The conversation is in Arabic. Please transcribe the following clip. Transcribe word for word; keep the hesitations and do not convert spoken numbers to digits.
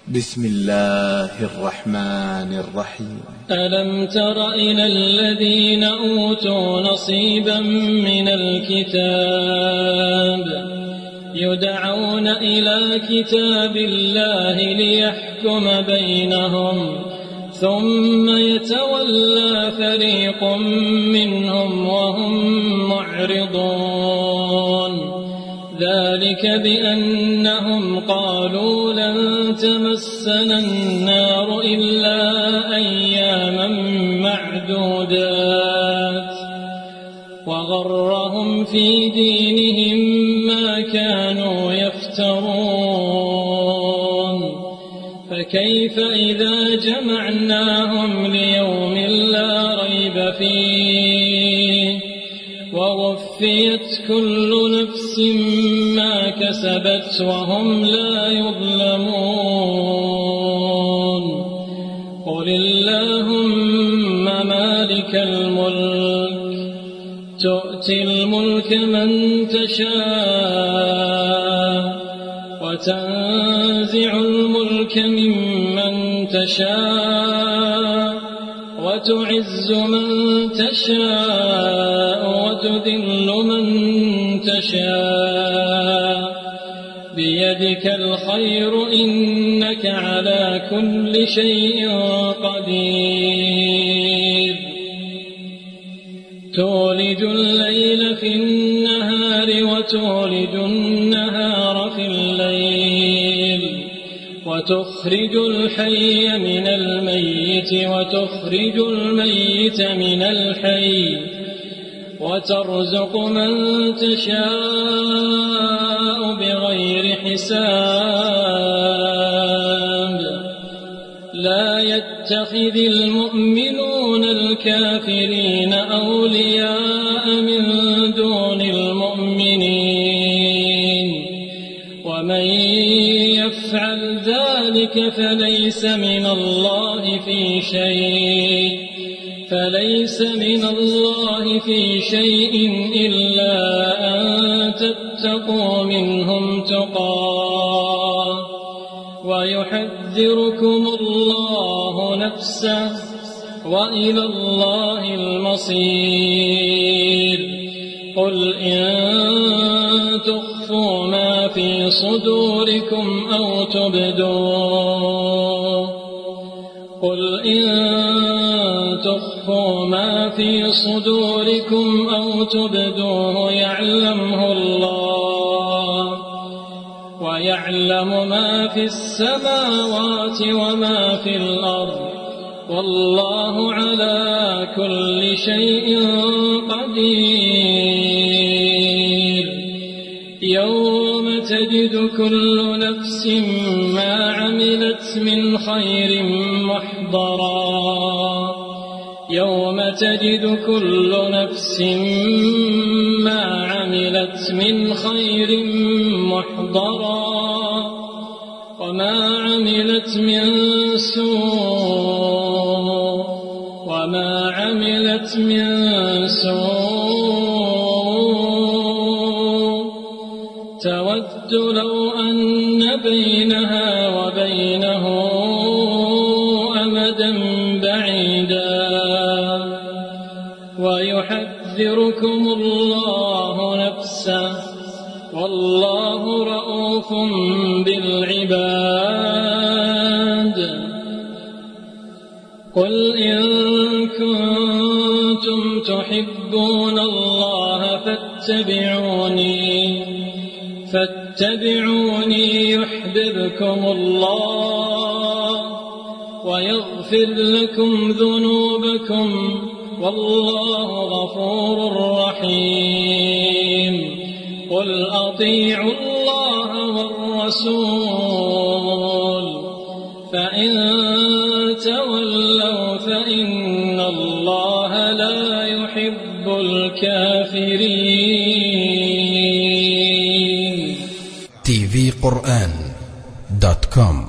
بسم الله الرحمن الرحيم. ألم تر إلى الذين أوتوا نصيبا من الكتاب يدعون إلى كتاب الله ليحكم بينهم ثم يتولى فريق منهم وهم معرضون ذلك بأنهم قالوا لن تمسنا النار إلا أياما معدودات وغرهم في دينهم ما كانوا يفترون فكيف إذا جمعناهم ليوم لا ريب فيه ووفيت كل نفس ما كسبت وهم لا يظلمون قل اللهم مالك الملك تؤتي الملك من تشاء وتنزع الملك ممن تشاء وتعز من تشاء وتذل من تشاء بيدك الخير إنك على كل شيء قدير تولج الليل في النهار وتولج النهار في الليل وتخرج الحي من الميت وتخرج الميت من الحي وترزق من تشاء بغير حساب لا يتخذ المؤمنون الكافرين أولياء من دون المؤمنين ومن يفعل ذلك فليس من الله في شيء فليس من الله في شيء إلا أن تتقوا منهم تقاه ويحذركم الله نفسه وإلى الله المصير قل إن تخفوا ما في صدوركم أو تبدوه قل إن تخفوا ما في صدوركم أو تبدوه يعلمه الله ويعلم ما في السماوات وما في الأرض والله على كل شيء قدير يوم تجد كل نفس ما عملت من خير محضرا يوم تجد كل نفس ما عملت من خير محضرا وما عملت من سوء وما عملت من سوء تود لو أن بينها وبينه أمدا بعيدا ويحذركم الله نفسه والله رؤوف بالعباد قل إن كنتم تحبون الله فاتبعوني فاتبعوني يحببكم الله ويغفر لكم ذنوبكم والله غفور رحيم قل أطيعوا الله والرسول فإن تولوا فإن الله لا يحب الكافرين. تي في قرآن دوت كوم